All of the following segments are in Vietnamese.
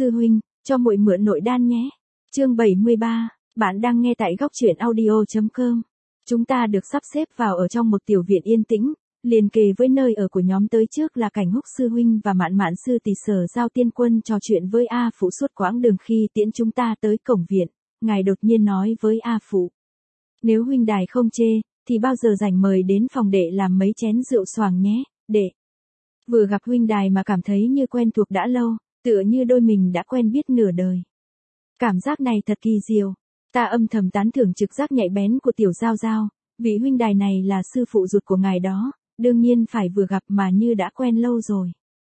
Sư huynh, cho muội mượn nội đan nhé. Chương 73, bạn đang nghe tại góc truyện audio.com. Chúng ta được sắp xếp vào ở trong một tiểu viện yên tĩnh, liền kề với nơi ở của nhóm tới trước là Cảnh Húc sư huynh và Mạn Mạn sư tỷ Sở Giao Tiên Quân trò chuyện với A Phụ suốt quãng đường khi tiễn chúng ta tới cổng viện. Ngài đột nhiên nói với A Phụ: "Nếu huynh đài không chê, thì bao giờ rảnh mời đến phòng đệ làm mấy chén rượu xoàng nhé, đệ. Vừa gặp huynh đài mà cảm thấy như quen thuộc đã lâu, tựa như đôi mình đã quen biết nửa đời. Cảm giác này thật kỳ diệu." Ta âm thầm tán thưởng trực giác nhạy bén của tiểu Giao Giao, vị huynh đài này là sư phụ ruột của ngài đó, đương nhiên phải vừa gặp mà như đã quen lâu rồi.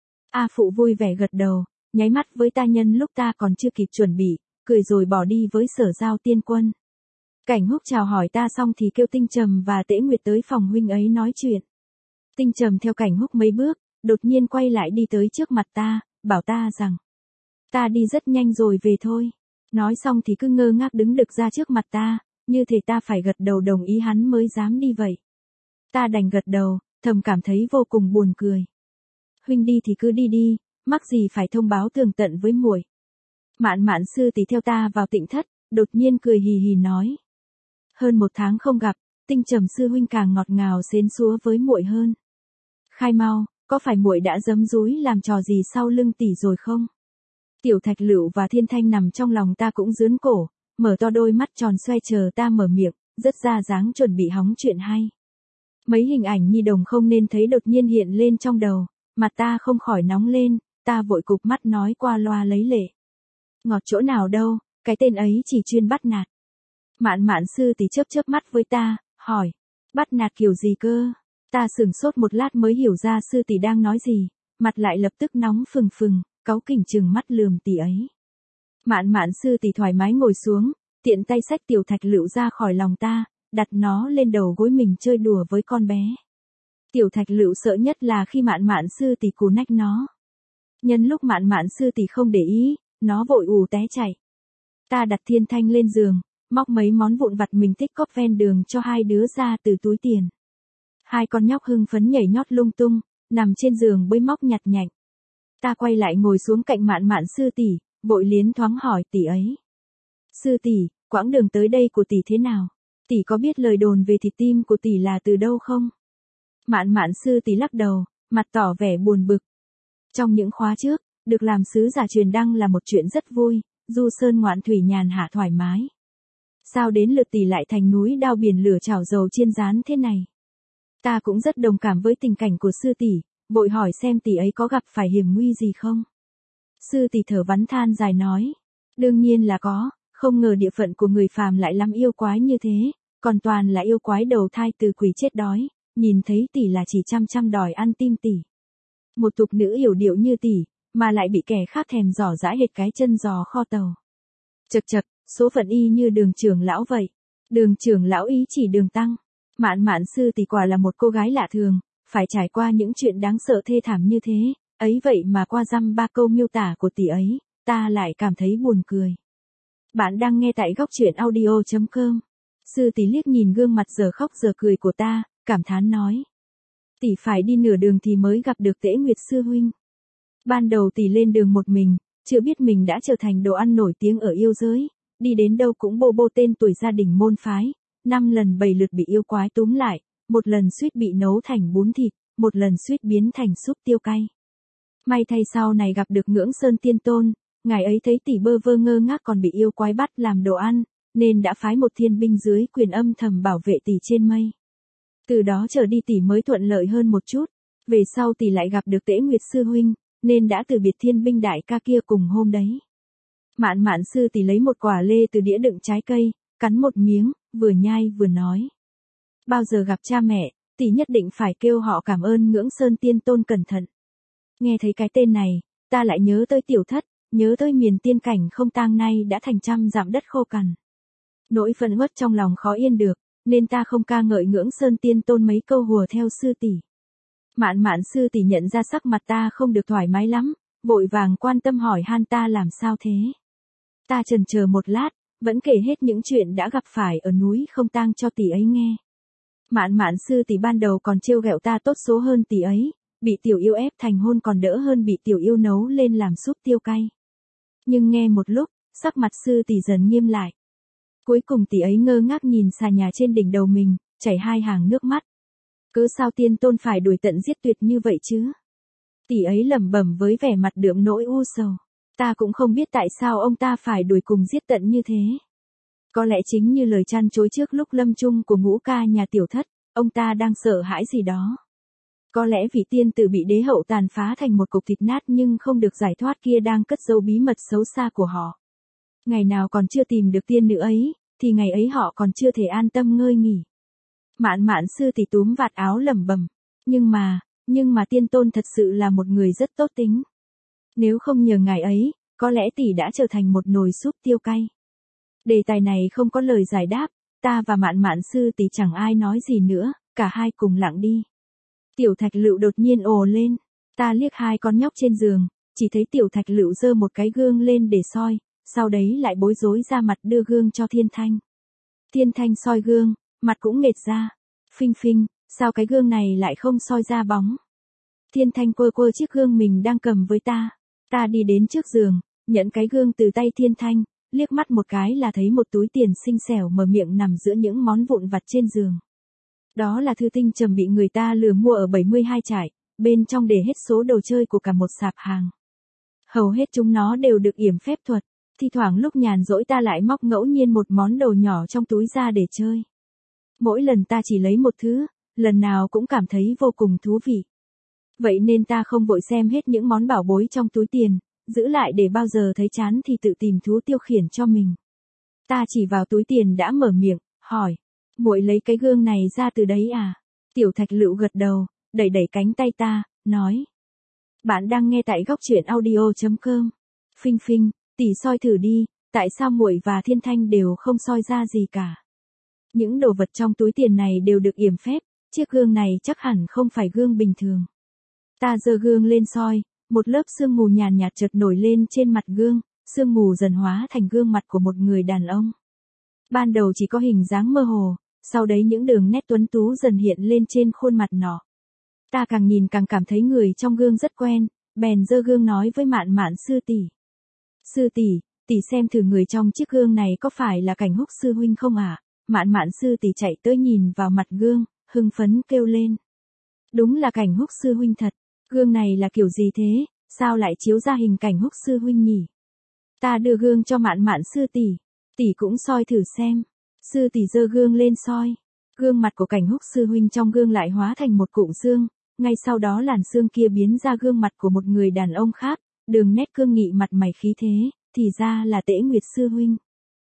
A Phụ vui vẻ gật đầu, nháy mắt với ta nhân lúc ta còn chưa kịp chuẩn bị, cười rồi bỏ đi với Sở Giao Tiên Quân. Cảnh Húc chào hỏi ta xong thì kêu Tinh Trầm và Tễ Nguyệt tới phòng huynh ấy nói chuyện. Tinh Trầm theo Cảnh Húc mấy bước, đột nhiên quay lại đi tới trước mặt ta, bảo ta rằng: "Ta đi rất nhanh rồi về thôi." Nói xong thì cứ ngơ ngác đứng đực ra trước mặt ta, như thể ta phải gật đầu đồng ý hắn mới dám đi vậy. Ta đành gật đầu, thầm cảm thấy vô cùng buồn cười. "Huynh đi thì cứ đi đi, mắc gì phải thông báo tường tận với muội." Mạn Mạn sư tỷ theo ta vào tịnh thất, đột nhiên cười hì hì nói: "Hơn 1 tháng không gặp, Tinh Trầm sư huynh càng ngọt ngào xến xúa với muội hơn. Khai mau, có phải muội đã giấm dúi làm trò gì sau lưng tỷ rồi không?" Tiểu Thạch Lựu và Thiên Thanh nằm trong lòng ta cũng dướn cổ, mở to đôi mắt tròn xoe chờ ta mở miệng, rất ra dáng chuẩn bị hóng chuyện hay. Mấy hình ảnh nhi đồng không nên thấy đột nhiên hiện lên trong đầu, mặt ta không khỏi nóng lên, ta vội cụp mắt nói qua loa lấy lệ: "Ngọt chỗ nào đâu, cái tên ấy chỉ chuyên bắt nạt." Mạn Mạn sư tỷ chớp chớp mắt với ta, hỏi: "Bắt nạt kiểu gì cơ?" Ta sửng sốt một lát mới hiểu ra sư tỷ đang nói gì, mặt lại lập tức nóng phừng phừng, cáu kỉnh trừng mắt lườm tỷ ấy. Mạn Mạn sư tỷ thoải mái ngồi xuống, tiện tay xách Tiểu Thạch Lựu ra khỏi lòng ta, đặt nó lên đầu gối mình chơi đùa với con bé. Tiểu Thạch Lựu sợ nhất là khi Mạn Mạn sư tỷ cù nách nó. Nhân lúc Mạn Mạn sư tỷ không để ý, nó vội ù té chạy. Ta đặt Thiên Thanh lên giường, móc mấy món vụn vặt mình tích cóp ven đường cho hai đứa ra từ túi tiền. Hai con nhóc hưng phấn nhảy nhót lung tung, nằm trên giường bới móc nhặt nhạnh. Ta quay lại ngồi xuống cạnh Mạn Mạn sư tỷ, vội liến thoáng hỏi tỷ ấy: "Sư tỷ, quãng đường tới đây của tỷ thế nào? Tỷ có biết lời đồn về thịt tim của tỷ là từ đâu không?" Mạn Mạn sư tỷ lắc đầu, mặt tỏ vẻ buồn bực. Trong những khóa trước, được làm sứ giả truyền đăng là một chuyện rất vui, du sơn ngoạn thủy nhàn hạ thoải mái. Sao đến lượt tỷ lại thành núi đao biển lửa chảo dầu chiên rán thế này? Ta cũng rất đồng cảm với tình cảnh của sư tỷ, vội hỏi xem tỷ ấy có gặp phải hiểm nguy gì không. Sư tỷ thở vắn than dài nói: "Đương nhiên là có, không ngờ địa phận của người phàm lại lắm yêu quái như thế, còn toàn là yêu quái đầu thai từ quỷ chết đói, nhìn thấy tỷ là chỉ chăm chăm đòi ăn tim tỷ. Một tục nữ hiểu điệu như tỷ, mà lại bị kẻ khác thèm giỏ giãi hệt cái chân giò kho tàu. Chật chật, số phận y như Đường trưởng lão vậy. Đường trưởng lão ý chỉ Đường tăng." Mạn Mạn sư tỷ quả là một cô gái lạ thường, phải trải qua những chuyện đáng sợ thê thảm như thế, ấy vậy mà qua dăm ba câu miêu tả của tỷ ấy, ta lại cảm thấy buồn cười. Bạn đang nghe tại góc truyện audio.com. Sư tỷ liếc nhìn gương mặt giờ khóc giờ cười của ta, cảm thán nói: "Tỷ phải đi nửa đường thì mới gặp được Tễ Nguyệt sư huynh. Ban đầu tỷ lên đường một mình, chưa biết mình đã trở thành đồ ăn nổi tiếng ở yêu giới, đi đến đâu cũng bô bô tên tuổi gia đình môn phái, 5 lần 7 lượt bị yêu quái túm lại, một lần suýt bị nấu thành bún thịt, một lần suýt biến thành súp tiêu cay. May thay sau này gặp được Ngưỡng Sơn Tiên Tôn, ngài ấy thấy tỷ bơ vơ ngơ ngác còn bị yêu quái bắt làm đồ ăn, nên đã phái một thiên binh dưới quyền âm thầm bảo vệ tỷ trên mây. Từ đó trở đi tỷ mới thuận lợi hơn một chút, về sau tỷ lại gặp được Tễ Nguyệt sư huynh, nên đã từ biệt thiên binh đại ca kia cùng hôm đấy." Mạn Mạn sư tỷ lấy một quả lê từ đĩa đựng trái cây, cắn một miếng, vừa nhai vừa nói: "Bao giờ gặp cha mẹ, tỷ nhất định phải kêu họ cảm ơn Ngưỡng Sơn Tiên Tôn cẩn thận." Nghe thấy cái tên này, ta lại nhớ tới tiểu thất, nhớ tới miền tiên cảnh không tang nay đã thành trăm dặm đất khô cằn. Nỗi phẫn uất trong lòng khó yên được, nên ta không ca ngợi Ngưỡng Sơn Tiên Tôn mấy câu hùa theo sư tỷ. Mạn Mạn sư tỷ nhận ra sắc mặt ta không được thoải mái lắm, vội vàng quan tâm hỏi han ta làm sao thế. Ta chần chờ một lát, vẫn kể hết những chuyện đã gặp phải ở núi không tang cho tỷ ấy nghe. Mạn Mạn sư tỷ ban đầu còn trêu ghẹo ta tốt số hơn tỷ ấy, bị tiểu yêu ép thành hôn còn đỡ hơn bị tiểu yêu nấu lên làm súp tiêu cay. Nhưng nghe một lúc, sắc mặt sư tỷ dần nghiêm lại. Cuối cùng tỷ ấy ngơ ngác nhìn xà nhà trên đỉnh đầu mình, chảy hai hàng nước mắt. Cớ sao tiên tôn phải đuổi tận giết tuyệt như vậy chứ? Tỷ ấy lẩm bẩm với vẻ mặt đượm nỗi u sầu. Ta cũng không biết tại sao ông ta phải đuổi cùng giết tận như thế. Có lẽ chính như lời chăn chối trước lúc lâm chung của ngũ ca nhà tiểu thất, ông ta đang sợ hãi gì đó. Có lẽ vị tiên tử bị đế hậu tàn phá thành một cục thịt nát nhưng không được giải thoát kia đang cất giấu bí mật xấu xa của họ. Ngày nào còn chưa tìm được tiên nữ ấy, thì ngày ấy họ còn chưa thể an tâm ngơi nghỉ. Mạn Mạn sư tỷ túm vạt áo lẩm bẩm, nhưng mà tiên tôn thật sự là một người rất tốt tính. Nếu không nhờ ngài ấy, có lẽ tỷ đã trở thành một nồi súp tiêu cay. Đề tài này không có lời giải đáp, ta và Mạn Mạn sư tỷ chẳng ai nói gì nữa, cả hai cùng lặng đi. Tiểu Thạch Lựu đột nhiên ồ lên, ta liếc hai con nhóc trên giường, chỉ thấy Tiểu Thạch Lựu giơ một cái gương lên để soi, sau đấy lại bối rối ra mặt đưa gương cho Thiên Thanh. Thiên Thanh soi gương, mặt cũng nghệt ra. Phinh phinh, sao cái gương này lại không soi ra bóng? Thiên Thanh quơ quơ chiếc gương mình đang cầm với ta. Ta đi đến trước giường, nhận cái gương từ tay Thiên Thanh, liếc mắt một cái là thấy một túi tiền xinh xẻo mở miệng nằm giữa những món vụn vặt trên giường. Đó là thư tinh trầm bị người ta lừa mua ở 72 trải, bên trong để hết số đồ chơi của cả một sạp hàng. Hầu hết chúng nó đều được yểm phép thuật, thi thoảng lúc nhàn rỗi ta lại móc ngẫu nhiên một món đồ nhỏ trong túi ra để chơi. Mỗi lần ta chỉ lấy một thứ, lần nào cũng cảm thấy vô cùng thú vị. Vậy nên ta không vội xem hết những món bảo bối trong túi tiền, giữ lại để bao giờ thấy chán thì tự tìm thú tiêu khiển cho mình. Ta chỉ vào túi tiền đã mở miệng, hỏi, muội lấy cái gương này ra từ đấy à? Tiểu Thạch Lựu gật đầu, đẩy đẩy cánh tay ta, nói. Bạn đang nghe tại góc truyện audio.com. Phinh phinh, tỷ soi thử đi, tại sao muội và Thiên Thanh đều không soi ra gì cả? Những đồ vật trong túi tiền này đều được yểm phép, chiếc gương này chắc hẳn không phải gương bình thường. Ta giơ gương lên soi, một lớp sương mù nhàn nhạt chợt nổi lên trên mặt gương, sương mù dần hóa thành gương mặt của một người đàn ông. Ban đầu chỉ có hình dáng mơ hồ, sau đấy những đường nét tuấn tú dần hiện lên trên khuôn mặt nọ. Ta càng nhìn càng cảm thấy người trong gương rất quen, bèn giơ gương nói với Mạn Mạn sư tỷ. Sư tỷ, tỷ xem thử người trong chiếc gương này có phải là Cảnh Húc sư huynh không ạ? Mạn Mạn sư tỷ chạy tới nhìn vào mặt gương, hưng phấn kêu lên. Đúng là Cảnh Húc sư huynh thật, gương này là kiểu gì thế, sao lại chiếu ra hình Cảnh Húc sư huynh nhỉ? Ta đưa gương cho Mạn Mạn sư tỷ cũng soi thử xem. Sư tỷ giơ gương lên soi, gương mặt của Cảnh Húc sư huynh trong gương lại hóa thành một cụm xương, ngay sau đó làn xương kia biến ra gương mặt của một người đàn ông khác, đường nét cương nghị mặt mày khí thế, thì ra là Tễ Nguyệt sư huynh.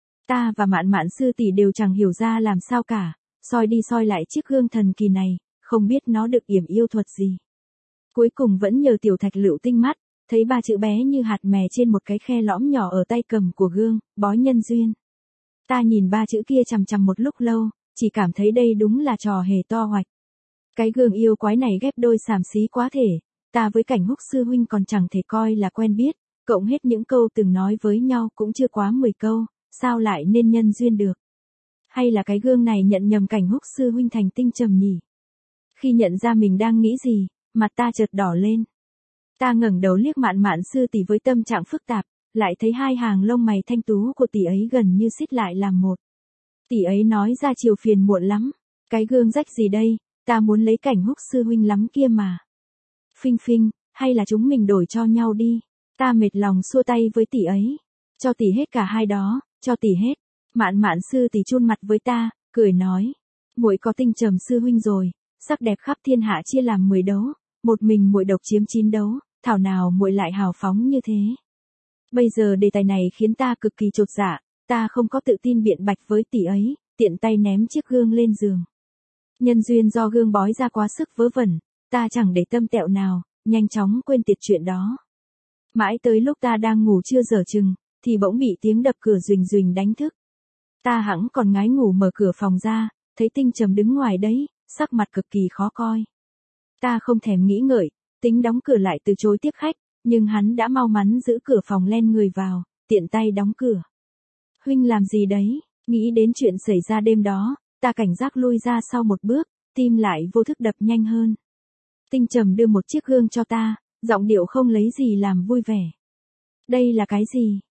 Ta và Mạn Mạn sư tỷ đều chẳng hiểu ra làm sao cả, soi đi soi lại chiếc gương thần kỳ này, không biết nó được yểm yêu thuật gì. Cuối cùng vẫn nhờ Tiểu Thạch Lựu tinh mắt, thấy ba chữ bé như hạt mè trên một cái khe lõm nhỏ ở tay cầm của gương, bói nhân duyên. Ta nhìn ba chữ kia chằm chằm một lúc lâu, chỉ cảm thấy đây đúng là trò hề to hoạch. Cái gương yêu quái này ghép đôi xàm xí quá thể, ta với Cảnh Húc sư huynh còn chẳng thể coi là quen biết, cộng hết những câu từng nói với nhau cũng chưa quá 10 câu, sao lại nên nhân duyên được? Hay là cái gương này nhận nhầm Cảnh Húc sư huynh thành tinh trầm nhỉ? Khi nhận ra mình đang nghĩ gì, mặt ta chợt đỏ lên. Ta ngẩng đầu liếc Mạn Mạn sư tỷ với tâm trạng phức tạp, lại thấy hai hàng lông mày thanh tú của tỷ ấy gần như xít lại làm một. Tỷ ấy nói ra chiều phiền muộn lắm, cái gương rách gì đây, ta muốn lấy Cảnh Húc sư huynh lắm kia mà. Phinh phinh, hay là chúng mình đổi cho nhau đi. Ta mệt lòng xua tay với tỷ ấy. Cho tỷ hết cả hai đó, cho tỷ hết. Mạn Mạn sư tỷ chun mặt với ta, cười nói, muội có tinh trầm sư huynh rồi, sắc đẹp khắp thiên hạ chia làm 10 đấu, một mình muội độc chiếm 9 đấu, thảo nào muội lại hào phóng như thế. Bây giờ đề tài này khiến ta cực kỳ chột dạ, ta không có tự tin biện bạch với tỷ ấy, tiện tay ném chiếc gương lên giường. Nhân duyên do gương bói ra quá sức vớ vẩn, ta chẳng để tâm tẹo nào, nhanh chóng quên tiệt chuyện đó. Mãi tới lúc ta đang ngủ chưa dở chừng, thì bỗng bị tiếng đập cửa rình rình đánh thức. Ta hẵng còn ngái ngủ mở cửa phòng ra, thấy Tinh Trầm đứng ngoài đấy, sắc mặt cực kỳ khó coi. Ta không thèm nghĩ ngợi, tính đóng cửa lại từ chối tiếp khách, nhưng hắn đã mau mắn giữ cửa phòng len người vào, tiện tay đóng cửa. Huynh làm gì đấy? Nghĩ đến chuyện xảy ra đêm đó, ta cảnh giác lui ra sau một bước, tim lại vô thức đập nhanh hơn. Tinh Trầm đưa một chiếc gương cho ta, giọng điệu không lấy gì làm vui vẻ. Đây là cái gì?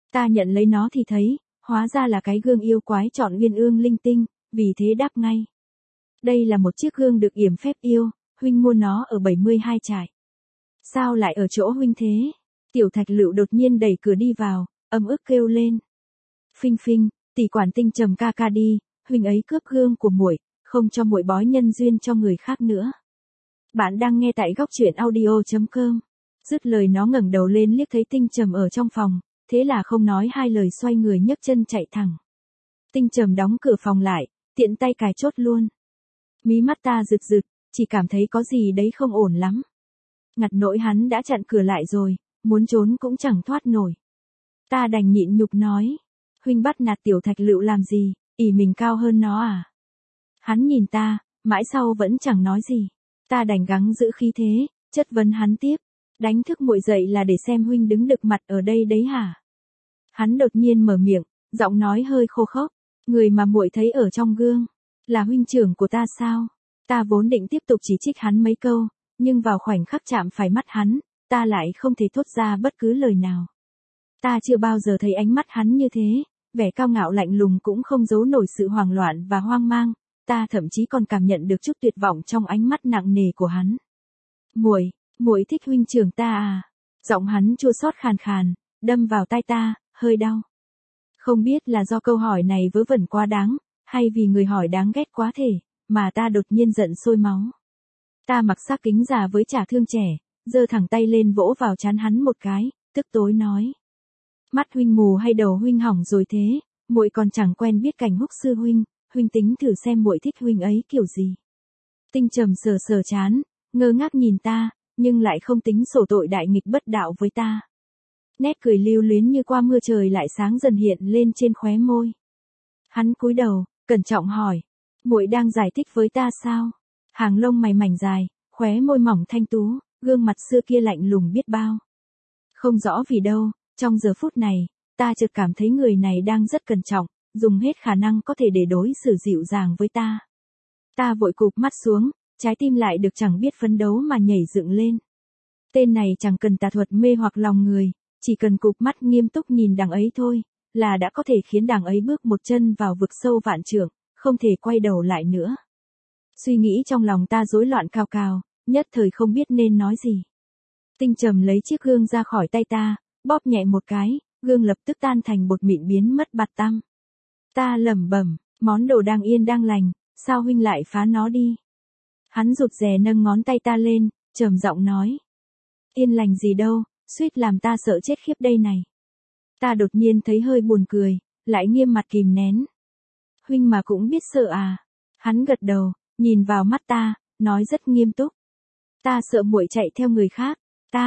Ta nhận lấy nó thì thấy, hóa ra là cái gương yêu quái chọn uyên ương linh tinh, vì thế đáp ngay. Đây là một chiếc gương được yểm phép yêu, huynh mua nó ở 72 trải. Sao lại ở chỗ huynh thế? Tiểu Thạch Lựu đột nhiên đẩy cửa đi vào, ấm ức kêu lên. Phinh phinh, tỷ quản Tinh Trầm ca ca đi, huynh ấy cướp gương của muội, không cho muội bói nhân duyên cho người khác nữa. Bạn đang nghe tại góc truyện audio.com. Dứt lời nó ngẩng đầu lên liếc thấy Tinh Trầm ở trong phòng, thế là không nói hai lời xoay người nhấc chân chạy thẳng. Tinh Trầm đóng cửa phòng lại, tiện tay cài chốt luôn. Mí mắt ta rực rực, chỉ cảm thấy có gì đấy không ổn lắm. Ngặt nỗi hắn đã chặn cửa lại rồi, muốn trốn cũng chẳng thoát nổi. Ta đành nhịn nhục nói, huynh bắt nạt Tiểu Thạch Lựu làm gì, ỷ mình cao hơn nó à? Hắn nhìn ta, mãi sau vẫn chẳng nói gì. Ta đành gắng giữ khí thế, chất vấn hắn tiếp, đánh thức muội dậy là để xem huynh đứng đực mặt ở đây đấy hả? Hắn đột nhiên mở miệng, giọng nói hơi khô khốc, người mà muội thấy ở trong gương, là huynh trưởng của ta sao? Ta vốn định tiếp tục chỉ trích hắn mấy câu, nhưng vào khoảnh khắc chạm phải mắt hắn, ta lại không thể thốt ra bất cứ lời nào. Ta chưa bao giờ thấy ánh mắt hắn như thế, vẻ cao ngạo lạnh lùng cũng không giấu nổi sự hoảng loạn và hoang mang, ta thậm chí còn cảm nhận được chút tuyệt vọng trong ánh mắt nặng nề của hắn. Muội thích huynh trưởng ta à? Giọng hắn chua xót khàn khàn, đâm vào tai ta, hơi đau. Không biết là do câu hỏi này vớ vẩn quá đáng, hay vì người hỏi đáng ghét quá thể, mà ta đột nhiên giận sôi máu. Ta mặc sắc kính già với trả thương trẻ, giơ thẳng tay lên vỗ vào trán hắn một cái, tức tối nói. Mắt huynh mù hay đầu huynh hỏng rồi thế, muội còn chẳng quen biết Cảnh Húc sư huynh, huynh tính thử xem muội thích huynh ấy kiểu gì. Tinh Trầm sờ sờ trán, ngơ ngác nhìn ta, nhưng lại không tính sổ tội đại nghịch bất đạo với ta. Nét cười lưu luyến như qua mưa trời lại sáng dần hiện lên trên khóe môi. Hắn cúi đầu, cẩn trọng hỏi, muội đang giải thích với ta sao? Hàng lông mày mảnh dài, khóe môi mỏng thanh tú, gương mặt xưa kia lạnh lùng biết bao. Không rõ vì đâu, trong giờ phút này, ta chợt cảm thấy người này đang rất cẩn trọng, dùng hết khả năng có thể để đối xử dịu dàng với ta. Ta vội cụp mắt xuống, trái tim lại được chẳng biết phấn đấu mà nhảy dựng lên. Tên này chẳng cần tà thuật mê hoặc lòng người, chỉ cần cụp mắt nghiêm túc nhìn đằng ấy thôi, là đã có thể khiến đằng ấy bước một chân vào vực sâu vạn trượng, không thể quay đầu lại nữa. Suy nghĩ trong lòng ta rối loạn cào cào, nhất thời không biết nên nói gì. Tinh Trầm lấy chiếc gương ra khỏi tay ta, bóp nhẹ một cái, gương lập tức tan thành bột mịn biến mất bạt tăm. Ta lẩm bẩm, món đồ đang yên đang lành, sao huynh lại phá nó đi? Hắn rụt rè nâng ngón tay ta lên, trầm giọng nói. Yên lành gì đâu, suýt làm ta sợ chết khiếp đây này. Ta đột nhiên thấy hơi buồn cười, lại nghiêm mặt kìm nén. Huynh mà cũng biết sợ à? Hắn gật đầu, nhìn vào mắt ta, nói rất nghiêm túc. Ta sợ muội chạy theo người khác,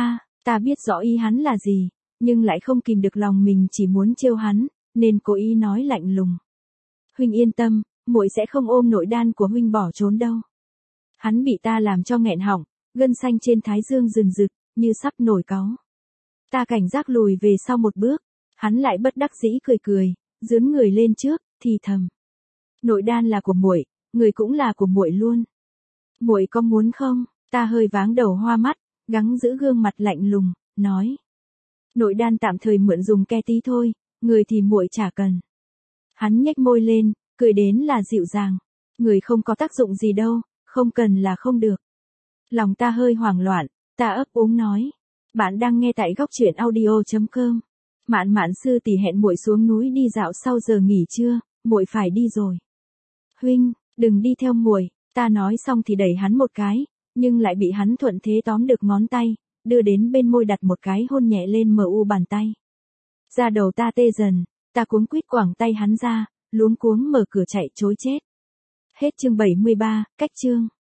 ta biết rõ ý hắn là gì, nhưng lại không kìm được lòng mình chỉ muốn trêu hắn, nên cố ý nói lạnh lùng. Huynh yên tâm, muội sẽ không ôm nội đan của huynh bỏ trốn đâu. Hắn bị ta làm cho nghẹn họng, gân xanh trên thái dương rừng rực, như sắp nổi cáu. Ta cảnh giác lùi về sau một bước, hắn lại bất đắc dĩ cười cười, dướn người lên trước, thì thầm. Nội đan là của muội, người cũng là của muội luôn. Muội có muốn không? Ta hơi váng đầu hoa mắt, gắng giữ gương mặt lạnh lùng, nói. Nội đan tạm thời mượn dùng ke tí thôi, người thì muội chả cần. Hắn nhếch môi lên, cười đến là dịu dàng. Người không có tác dụng gì đâu, không cần là không được. Lòng ta hơi hoảng loạn, ta ấp úng nói. Bạn đang nghe tại góc truyện audio.com. Mạn sư tỷ hẹn muội xuống núi đi dạo sau giờ nghỉ trưa, muội phải đi rồi. Huynh, đừng đi theo muội. Ta nói xong thì đẩy hắn một cái, nhưng lại bị hắn thuận thế tóm được ngón tay, đưa đến bên môi đặt một cái hôn nhẹ lên mu bàn tay. Da đầu ta tê dần, ta cuống quýt quẳng tay hắn ra, luống cuống mở cửa chạy trối chết. Hết chương 73, cách chương.